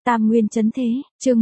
Tam Nguyên Chấn Thế, chương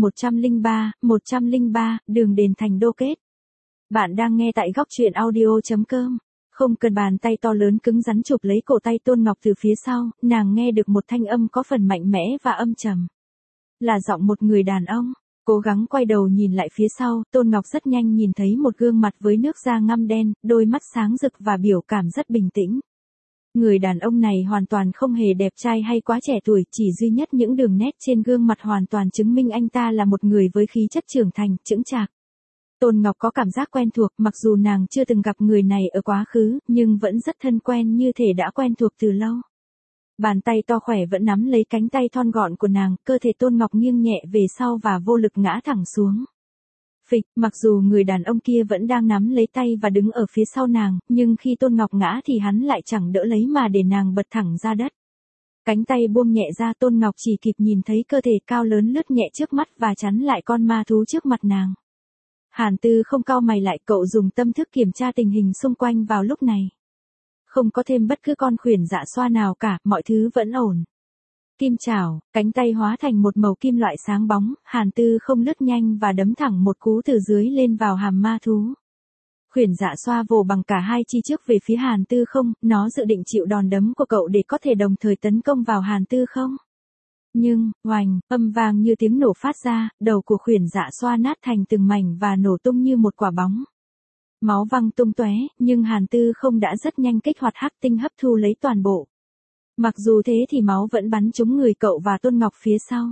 103, đường đền thành đô kết. Bạn đang nghe tại góc truyện audio.com. Không cần bàn tay to lớn cứng rắn chụp lấy cổ tay Tôn Ngọc từ phía sau, nàng nghe được một thanh âm có phần mạnh mẽ và âm trầm. Là giọng một người đàn ông. Cố gắng quay đầu nhìn lại phía sau, Tôn Ngọc rất nhanh nhìn thấy một gương mặt với nước da ngăm đen, đôi mắt sáng rực và biểu cảm rất bình tĩnh. Người đàn ông này hoàn toàn không hề đẹp trai hay quá trẻ tuổi, chỉ duy nhất những đường nét trên gương mặt hoàn toàn chứng minh anh ta là một người với khí chất trưởng thành, chững chạc. Tôn Ngọc có cảm giác quen thuộc, mặc dù nàng chưa từng gặp người này ở quá khứ, nhưng vẫn rất thân quen, như thể đã quen thuộc từ lâu. Bàn tay to khỏe vẫn nắm lấy cánh tay thon gọn của nàng, cơ thể Tôn Ngọc nghiêng nhẹ về sau và vô lực ngã thẳng xuống. Phịch, mặc dù người đàn ông kia vẫn đang nắm lấy tay và đứng ở phía sau nàng, nhưng khi Tôn Ngọc ngã thì hắn lại chẳng đỡ lấy mà để nàng bật thẳng ra đất. Cánh tay buông nhẹ ra, Tôn Ngọc chỉ kịp nhìn thấy cơ thể cao lớn lướt nhẹ trước mắt và chắn lại con ma thú trước mặt nàng. Hàn Tư không cau mày lại, cậu dùng tâm thức kiểm tra tình hình xung quanh vào lúc này. Không có thêm bất cứ con khuyển dạ xoa nào cả, mọi thứ vẫn ổn. Kim chảo, cánh tay hóa thành một màu kim loại sáng bóng, Hàn Tư không lướt nhanh và đấm thẳng một cú từ dưới lên vào hàm ma thú. Khuyển dạ xoa vồ bằng cả hai chi trước về phía Hàn Tư không, nó dự định chịu đòn đấm của cậu để có thể đồng thời tấn công vào Hàn Tư không. Nhưng, oành, âm vang như tiếng nổ phát ra, đầu của khuyển dạ xoa nát thành từng mảnh và nổ tung như một quả bóng. Máu văng tung tóe, nhưng Hàn Tư không đã rất nhanh kích hoạt hắc tinh hấp thu lấy toàn bộ. Mặc dù thế thì máu vẫn bắn trúng người cậu và Tôn Ngọc phía sau.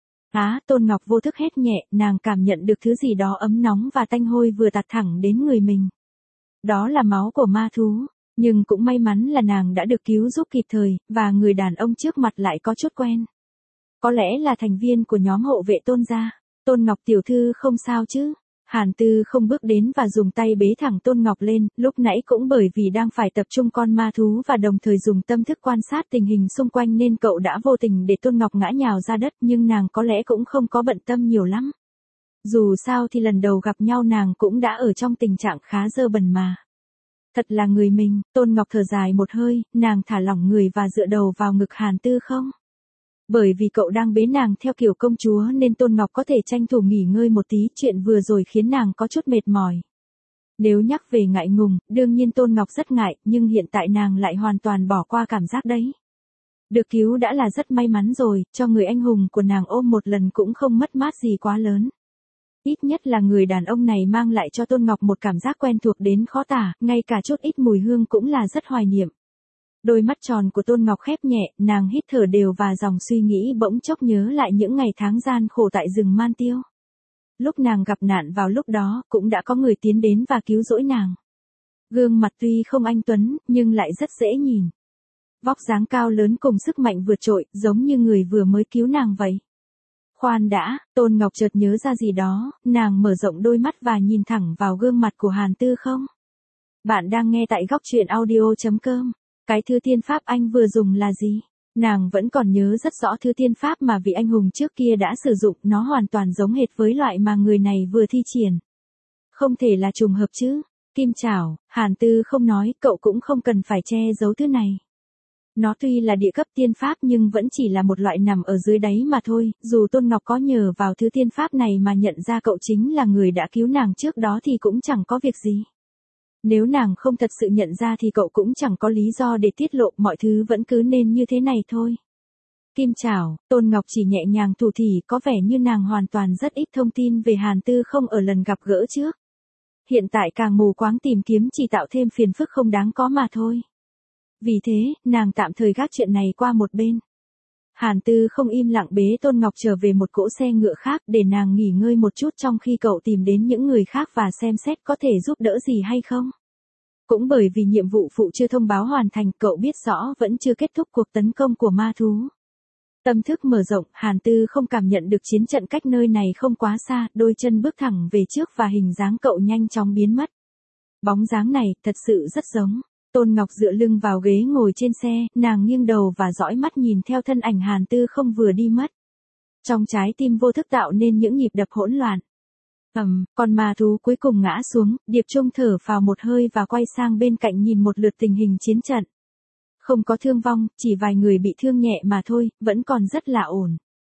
Tôn Ngọc vô thức hét nhẹ, nàng cảm nhận được thứ gì đó ấm nóng và tanh hôi vừa tạt thẳng đến người mình. Đó là máu của ma thú, nhưng cũng may mắn là nàng đã được cứu giúp kịp thời, và người đàn ông trước mặt lại có chút quen. Có lẽ là thành viên của nhóm hộ vệ Tôn gia. Tôn Ngọc tiểu thư không sao chứ? Hàn Tư không bước đến và dùng tay bế thẳng Tôn Ngọc lên, lúc nãy cũng bởi vì đang phải tập trung con ma thú và đồng thời dùng tâm thức quan sát tình hình xung quanh nên cậu đã vô tình để Tôn Ngọc ngã nhào ra đất, nhưng nàng có lẽ cũng không có bận tâm nhiều lắm. Dù sao thì lần đầu gặp nhau nàng cũng đã ở trong tình trạng khá dơ bẩn mà. Thật là người mình, Tôn Ngọc thở dài một hơi, nàng thả lỏng người và dựa đầu vào ngực Hàn Tư không. Bởi vì cậu đang bế nàng theo kiểu công chúa nên Tôn Ngọc có thể tranh thủ nghỉ ngơi một tí, chuyện vừa rồi khiến nàng có chút mệt mỏi. Nếu nhắc về ngại ngùng, đương nhiên Tôn Ngọc rất ngại, nhưng hiện tại nàng lại hoàn toàn bỏ qua cảm giác đấy. Được cứu đã là rất may mắn rồi, cho người anh hùng của nàng ôm một lần cũng không mất mát gì quá lớn. Ít nhất là người đàn ông này mang lại cho Tôn Ngọc một cảm giác quen thuộc đến khó tả, ngay cả chút ít mùi hương cũng là rất hoài niệm. Đôi mắt tròn của Tôn Ngọc khép nhẹ, nàng hít thở đều và dòng suy nghĩ bỗng chốc nhớ lại những ngày tháng gian khổ tại rừng Man Tiêu. Lúc nàng gặp nạn vào lúc đó, cũng đã có người tiến đến và cứu rỗi nàng. Gương mặt tuy không anh tuấn, nhưng lại rất dễ nhìn. Vóc dáng cao lớn cùng sức mạnh vượt trội, giống như người vừa mới cứu nàng vậy. Khoan đã, Tôn Ngọc chợt nhớ ra gì đó, nàng mở rộng đôi mắt và nhìn thẳng vào gương mặt của Hàn Tư không. Bạn đang nghe tại góc truyện audio.com. Cái thư tiên pháp anh vừa dùng là gì? Nàng vẫn còn nhớ rất rõ thư tiên pháp mà vị anh hùng trước kia đã sử dụng, nó hoàn toàn giống hệt với loại mà người này vừa thi triển. Không thể là trùng hợp chứ. Kim chảo, Hàn Tư không nói, cậu cũng không cần phải che giấu thứ này. Nó tuy là địa cấp tiên pháp nhưng vẫn chỉ là một loại nằm ở dưới đáy mà thôi, dù Tôn Ngọc có nhờ vào thứ tiên pháp này mà nhận ra cậu chính là người đã cứu nàng trước đó thì cũng chẳng có việc gì. Nếu nàng không thật sự nhận ra thì cậu cũng chẳng có lý do để tiết lộ, mọi thứ vẫn cứ nên như thế này thôi. Kim chảo, Tôn Ngọc chỉ nhẹ nhàng thủ thỉ, có vẻ như nàng hoàn toàn rất ít thông tin về Hàn Tư không ở lần gặp gỡ trước. Hiện tại càng mù quáng tìm kiếm chỉ tạo thêm phiền phức không đáng có mà thôi. Vì thế, nàng tạm thời gác chuyện này qua một bên. Hàn Tư không im lặng bế Tôn Ngọc trở về một cỗ xe ngựa khác để nàng nghỉ ngơi một chút trong khi cậu tìm đến những người khác và xem xét có thể giúp đỡ gì hay không. Cũng bởi vì nhiệm vụ phụ chưa thông báo hoàn thành, cậu biết rõ vẫn chưa kết thúc cuộc tấn công của ma thú. Tâm thức mở rộng, Hàn Tư không cảm nhận được chiến trận cách nơi này không quá xa, đôi chân bước thẳng về trước và hình dáng cậu nhanh chóng biến mất. Bóng dáng này thật sự rất giống. Tôn Ngọc dựa lưng vào ghế ngồi trên xe, nàng nghiêng đầu và dõi mắt nhìn theo thân ảnh Hàn Tư không vừa đi mất. Trong trái tim vô thức tạo nên những nhịp đập hỗn loạn. Con ma thú cuối cùng ngã xuống, Điệp Trung thở phào một hơi và quay sang bên cạnh nhìn một lượt tình hình chiến trận. Không có thương vong, chỉ vài người bị thương nhẹ mà thôi, vẫn còn rất là ổn.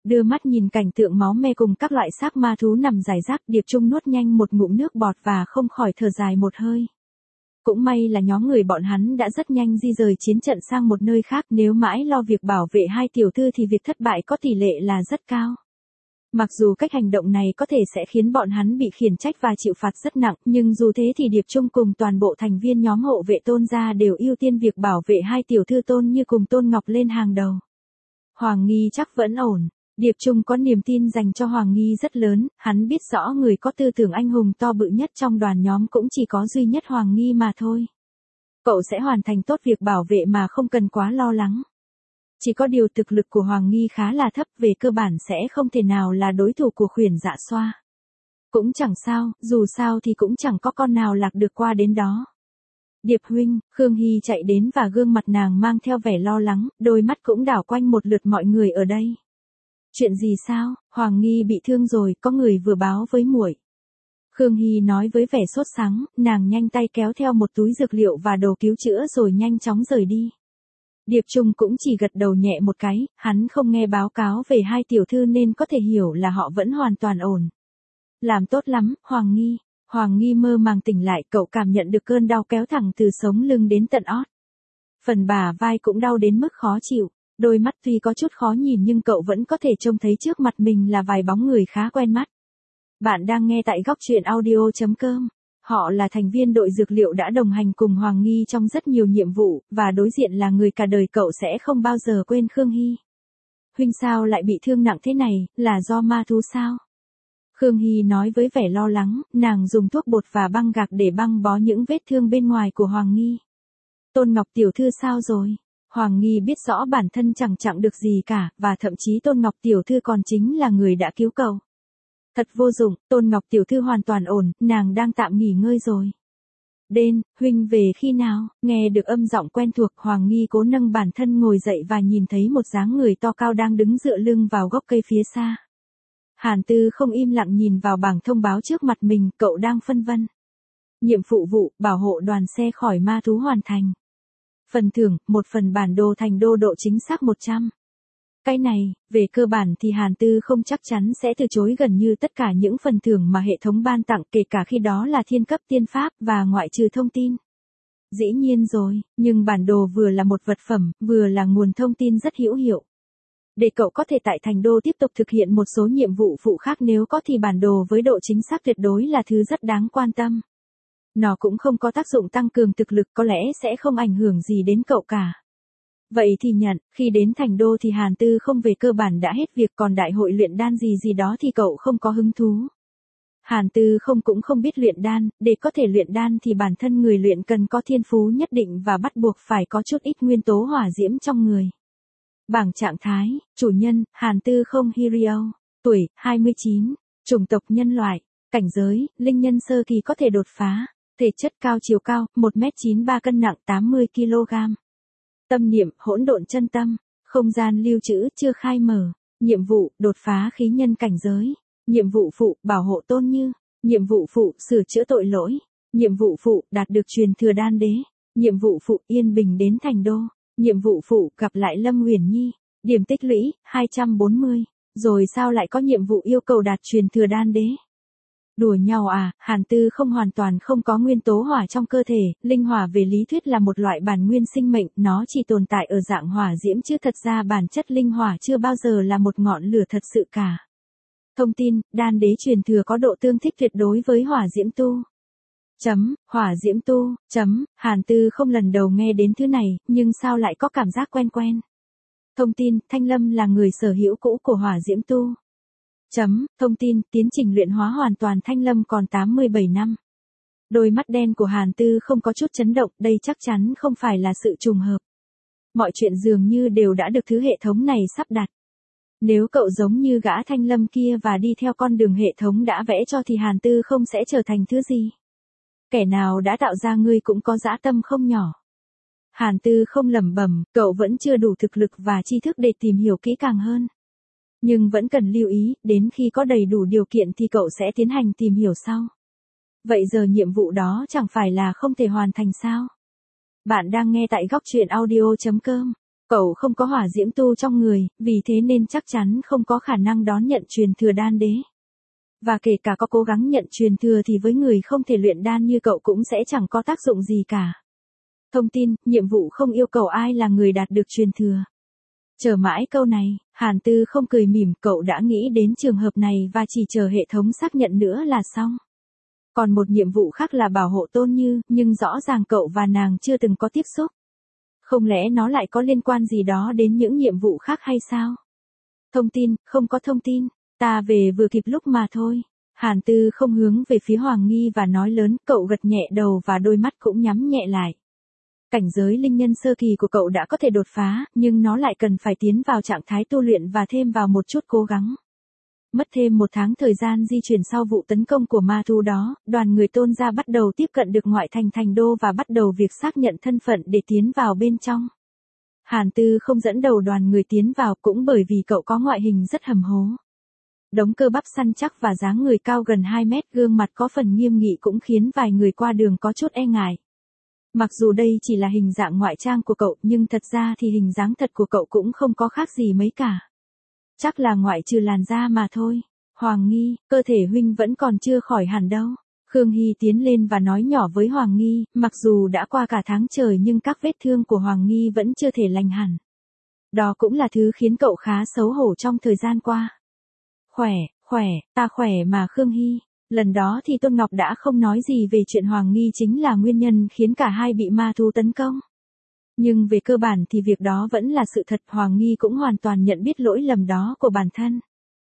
Đưa mắt nhìn cảnh tượng máu me cùng các loại xác ma thú nằm rải rác, Điệp Trung nuốt nhanh một ngụm nước bọt và không khỏi thở dài một hơi. Cũng may là nhóm người bọn hắn đã rất nhanh di rời chiến trận sang một nơi khác, nếu mãi lo việc bảo vệ hai tiểu thư thì việc thất bại có tỷ lệ là rất cao. Mặc dù cách hành động này có thể sẽ khiến bọn hắn bị khiển trách và chịu phạt rất nặng, nhưng dù thế thì Điệp Trung cùng toàn bộ thành viên nhóm hộ vệ Tôn gia đều ưu tiên việc bảo vệ hai tiểu thư Tôn Như cùng Tôn Ngọc lên hàng đầu. Hoàng Nghi chắc vẫn ổn. Điệp Trung có niềm tin dành cho Hoàng Nghi rất lớn, hắn biết rõ người có tư tưởng anh hùng to bự nhất trong đoàn nhóm cũng chỉ có duy nhất Hoàng Nghi mà thôi. Cậu sẽ hoàn thành tốt việc bảo vệ mà không cần quá lo lắng. Chỉ có điều thực lực của Hoàng Nghi khá là thấp, về cơ bản sẽ không thể nào là đối thủ của Khuyển Dạ Xoa. Cũng chẳng sao, dù sao thì cũng chẳng có con nào lạc được qua đến đó. Điệp huynh, Khương Hy chạy đến và gương mặt nàng mang theo vẻ lo lắng, đôi mắt cũng đảo quanh một lượt mọi người ở đây. Chuyện gì sao? Hoàng Nghi bị thương rồi, có người vừa báo với muội. Khương Hy nói với vẻ sốt sắng, nàng nhanh tay kéo theo một túi dược liệu và đồ cứu chữa rồi nhanh chóng rời đi. Điệp Trung cũng chỉ gật đầu nhẹ một cái, hắn không nghe báo cáo về hai tiểu thư nên có thể hiểu là họ vẫn hoàn toàn ổn. Làm tốt lắm, Hoàng Nghi. Hoàng Nghi mơ màng tỉnh lại, cậu cảm nhận được cơn đau kéo thẳng từ sống lưng đến tận ót. Phần bả vai cũng đau đến mức khó chịu. Đôi mắt tuy có chút khó nhìn nhưng cậu vẫn có thể trông thấy trước mặt mình là vài bóng người khá quen mắt. Bạn đang nghe tại góc truyện audio.com. Họ là thành viên đội dược liệu đã đồng hành cùng Hoàng Nghi trong rất nhiều nhiệm vụ, và đối diện là người cả đời cậu sẽ không bao giờ quên Khương Hy. Huynh sao lại bị thương nặng thế này, là do ma thú sao? Khương Hy nói với vẻ lo lắng, nàng dùng thuốc bột và băng gạc để băng bó những vết thương bên ngoài của Hoàng Nghi. Tôn Ngọc tiểu thư sao rồi? Hoàng Nghi biết rõ bản thân chẳng chặn được gì cả, và thậm chí Tôn Ngọc tiểu thư còn chính là người đã cứu cậu. Thật vô dụng, Tôn Ngọc tiểu thư hoàn toàn ổn, nàng đang tạm nghỉ ngơi rồi. Đên, huynh về khi nào? Nghe được âm giọng quen thuộc, Hoàng Nghi cố nâng bản thân ngồi dậy và nhìn thấy một dáng người to cao đang đứng dựa lưng vào gốc cây phía xa. Hàn Tư không im lặng nhìn vào bảng thông báo trước mặt mình, cậu đang phân vân. Nhiệm vụ, bảo hộ đoàn xe khỏi ma thú hoàn thành. Phần thưởng, một phần bản đồ thành đô độ chính xác 100. Cái này, về cơ bản thì Hàn Tư không chắc chắn sẽ từ chối gần như tất cả những phần thưởng mà hệ thống ban tặng, kể cả khi đó là thiên cấp tiên pháp và ngoại trừ thông tin. Dĩ nhiên rồi, nhưng bản đồ vừa là một vật phẩm, vừa là nguồn thông tin rất hữu hiệu. Để cậu có thể tại thành đô tiếp tục thực hiện một số nhiệm vụ phụ khác, nếu có thì bản đồ với độ chính xác tuyệt đối là thứ rất đáng quan tâm. Nó cũng không có tác dụng tăng cường thực lực, có lẽ sẽ không ảnh hưởng gì đến cậu cả. Vậy thì nhận, khi đến thành đô thì Hàn Tư không về cơ bản đã hết việc, còn đại hội luyện đan gì đó thì cậu không có hứng thú. Hàn Tư cũng không biết luyện đan, để có thể luyện đan thì bản thân người luyện cần có thiên phú nhất định và bắt buộc phải có chút ít nguyên tố hỏa diễm trong người. Bảng trạng thái, chủ nhân, Hàn Tư không Hirio, tuổi, 29, chủng tộc nhân loại, cảnh giới, linh nhân sơ kỳ có thể đột phá, thể chất cao, chiều cao, 1m93, cân nặng 80kg. Tâm niệm, hỗn độn chân tâm, không gian lưu trữ, chưa khai mở. Nhiệm vụ, đột phá khí nhân cảnh giới. Nhiệm vụ phụ, bảo hộ Tôn Như. Nhiệm vụ phụ, sửa chữa tội lỗi. Nhiệm vụ phụ, đạt được truyền thừa đan đế. Nhiệm vụ phụ, yên bình đến thành đô. Nhiệm vụ phụ, gặp lại Lâm Uyển Nhi. Điểm tích lũy, 240. Rồi sao lại có nhiệm vụ yêu cầu đạt truyền thừa đan đế? Đùa nhau à, Hàn Tư không hoàn toàn không có nguyên tố hỏa trong cơ thể, linh hỏa về lý thuyết là một loại bản nguyên sinh mệnh, nó chỉ tồn tại ở dạng hỏa diễm chứ thật ra bản chất linh hỏa chưa bao giờ là một ngọn lửa thật sự cả. Thông tin, đan đế truyền thừa có độ tương thích tuyệt đối với hỏa diễm tu. Hỏa diễm tu, Hàn Tư không lần đầu nghe đến thứ này, nhưng sao lại có cảm giác quen quen. Thông tin, Thanh Lâm là người sở hữu cũ của hỏa diễm tu. Thông tin, tiến trình luyện hóa hoàn toàn Thanh Lâm còn 87 năm. Đôi mắt đen của Hàn Tư không có chút chấn động, đây chắc chắn không phải là sự trùng hợp. Mọi chuyện dường như đều đã được thứ hệ thống này sắp đặt. Nếu cậu giống như gã Thanh Lâm kia và đi theo con đường hệ thống đã vẽ cho thì Hàn Tư không sẽ trở thành thứ gì. Kẻ nào đã tạo ra ngươi cũng có dã tâm không nhỏ. Hàn Tư không lẩm bẩm, cậu vẫn chưa đủ thực lực và tri thức để tìm hiểu kỹ càng hơn. Nhưng vẫn cần lưu ý, đến khi có đầy đủ điều kiện thì cậu sẽ tiến hành tìm hiểu sau. Vậy giờ nhiệm vụ đó chẳng phải là không thể hoàn thành sao? Bạn đang nghe tại góc truyện audio.com. Cậu không có hỏa diễm tu trong người, vì thế nên chắc chắn không có khả năng đón nhận truyền thừa đan đế. Và kể cả có cố gắng nhận truyền thừa thì với người không thể luyện đan như cậu cũng sẽ chẳng có tác dụng gì cả. Thông tin, nhiệm vụ không yêu cầu ai là người đạt được truyền thừa. Chờ mãi câu này, Hàn Tư không cười mỉm, cậu đã nghĩ đến trường hợp này và chỉ chờ hệ thống xác nhận nữa là xong. Còn một nhiệm vụ khác là bảo hộ Tôn Như, nhưng rõ ràng cậu và nàng chưa từng có tiếp xúc. Không lẽ nó lại có liên quan gì đó đến những nhiệm vụ khác hay sao? Thông tin, không có thông tin, ta về vừa kịp lúc mà thôi. Hàn Tư không hướng về phía Hoàng Nghi và nói lớn, cậu gật nhẹ đầu và đôi mắt cũng nhắm nhẹ lại. Cảnh giới linh nhân sơ kỳ của cậu đã có thể đột phá, nhưng nó lại cần phải tiến vào trạng thái tu luyện và thêm vào một chút cố gắng. Mất thêm 1 tháng thời gian di chuyển sau vụ tấn công của ma thú đó, đoàn người Tôn gia bắt đầu tiếp cận được ngoại thành thành đô và bắt đầu việc xác nhận thân phận để tiến vào bên trong. Hàn Tư không dẫn đầu đoàn người tiến vào cũng bởi vì cậu có ngoại hình rất hầm hố. Đống cơ bắp săn chắc và dáng người cao gần 2 mét, gương mặt có phần nghiêm nghị cũng khiến vài người qua đường có chút e ngại. Mặc dù đây chỉ là hình dạng ngoại trang của cậu nhưng thật ra thì hình dáng thật của cậu cũng không có khác gì mấy cả. Chắc là ngoại trừ làn da mà thôi. Hoàng Nghi, cơ thể huynh vẫn còn chưa khỏi hẳn đâu. Khương Hy tiến lên và nói nhỏ với Hoàng Nghi, mặc dù đã qua cả tháng trời nhưng các vết thương của Hoàng Nghi vẫn chưa thể lành hẳn. Đó cũng là thứ khiến cậu khá xấu hổ trong thời gian qua. Khỏe, ta khỏe mà Khương Hy. Lần đó thì Tôn Ngọc đã không nói gì về chuyện Hoàng Nghi chính là nguyên nhân khiến cả hai bị ma thú tấn công. Nhưng về cơ bản thì việc đó vẫn là sự thật, Hoàng Nghi cũng hoàn toàn nhận biết lỗi lầm đó của bản thân.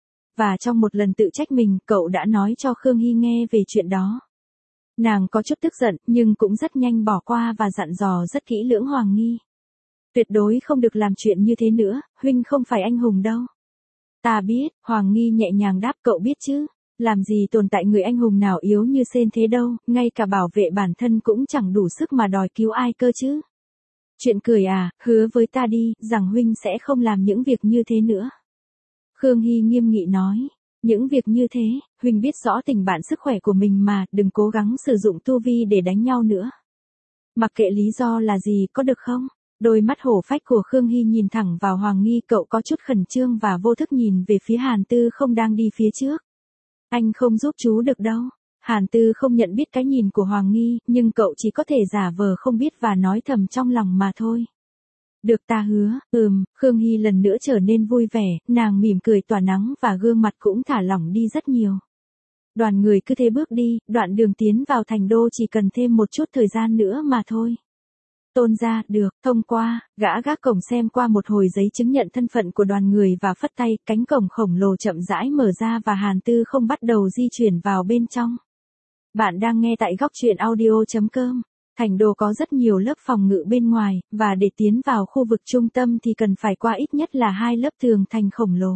Và trong một lần tự trách mình, cậu đã nói cho Khương Hy nghe về chuyện đó. Nàng có chút tức giận, nhưng cũng rất nhanh bỏ qua và dặn dò rất kỹ lưỡng Hoàng Nghi. Tuyệt đối không được làm chuyện như thế nữa, huynh không phải anh hùng đâu. Ta biết, Hoàng Nghi nhẹ nhàng đáp, cậu biết chứ. Làm gì tồn tại người anh hùng nào yếu như Sên thế đâu, ngay cả bảo vệ bản thân cũng chẳng đủ sức mà đòi cứu ai cơ chứ. Chuyện cười à, hứa với ta đi, rằng huynh sẽ không làm những việc như thế nữa. Khương Hy nghiêm nghị nói, những việc như thế, huynh biết rõ tình bạn sức khỏe của mình mà, đừng cố gắng sử dụng tu vi để đánh nhau nữa. Mặc kệ lý do là gì, có được không? Đôi mắt hổ phách của Khương Hy nhìn thẳng vào Hoàng Nghi, cậu có chút khẩn trương và vô thức nhìn về phía Hàn Tư không đang đi phía trước. Anh không giúp chú được đâu. Hàn Tư không nhận biết cái nhìn của Hoàng Nghi, nhưng cậu chỉ có thể giả vờ không biết và nói thầm trong lòng mà thôi. Được, ta hứa. Khương Hy lần nữa trở nên vui vẻ, nàng mỉm cười tỏa nắng và gương mặt cũng thả lỏng đi rất nhiều. Đoàn người cứ thế bước đi, đoạn đường tiến vào thành đô chỉ cần thêm một chút thời gian nữa mà thôi. Tôn gia, được, thông qua, gã gác cổng xem qua một hồi giấy chứng nhận thân phận của đoàn người và phất tay, cánh cổng khổng lồ chậm rãi mở ra và Hàn Tư không bắt đầu di chuyển vào bên trong. Bạn đang nghe tại góc truyện audio.com. Thành đô có rất nhiều lớp phòng ngự bên ngoài, và để tiến vào khu vực trung tâm thì cần phải qua ít nhất là 2 lớp tường thành khổng lồ.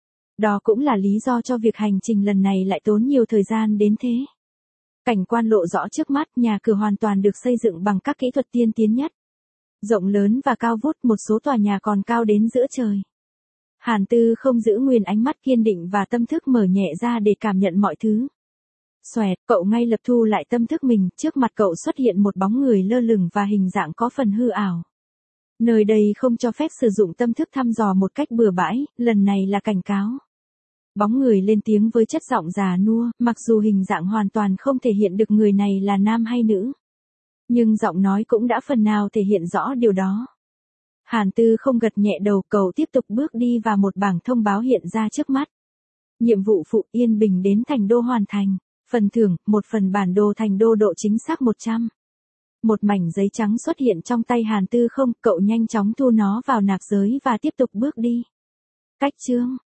Đó cũng là lý do cho việc hành trình lần này lại tốn nhiều thời gian đến thế. Cảnh quan lộ rõ trước mắt, nhà cửa hoàn toàn được xây dựng bằng các kỹ thuật tiên tiến nhất. Rộng lớn và cao vút, một số tòa nhà còn cao đến giữa trời. Hàn Tư không giữ nguyên ánh mắt kiên định và tâm thức mở nhẹ ra để cảm nhận mọi thứ. Xoẹt, cậu ngay lập thu lại tâm thức mình, trước mặt cậu xuất hiện một bóng người lơ lửng và hình dạng có phần hư ảo. Nơi đây không cho phép sử dụng tâm thức thăm dò một cách bừa bãi, lần này là cảnh cáo. Bóng người lên tiếng với chất giọng già nua, mặc dù hình dạng hoàn toàn không thể hiện được người này là nam hay nữ. Nhưng giọng nói cũng đã phần nào thể hiện rõ điều đó. Hàn Tư không gật nhẹ đầu, cậu tiếp tục bước đi và một bảng thông báo hiện ra trước mắt. Nhiệm vụ phụ, yên bình đến thành đô hoàn thành. Phần thưởng, 1 phần bản đồ thành đô độ chính xác 100. Một mảnh giấy trắng xuất hiện trong tay Hàn Tư không, cậu nhanh chóng thu nó vào nạp giới và tiếp tục bước đi. Cách chương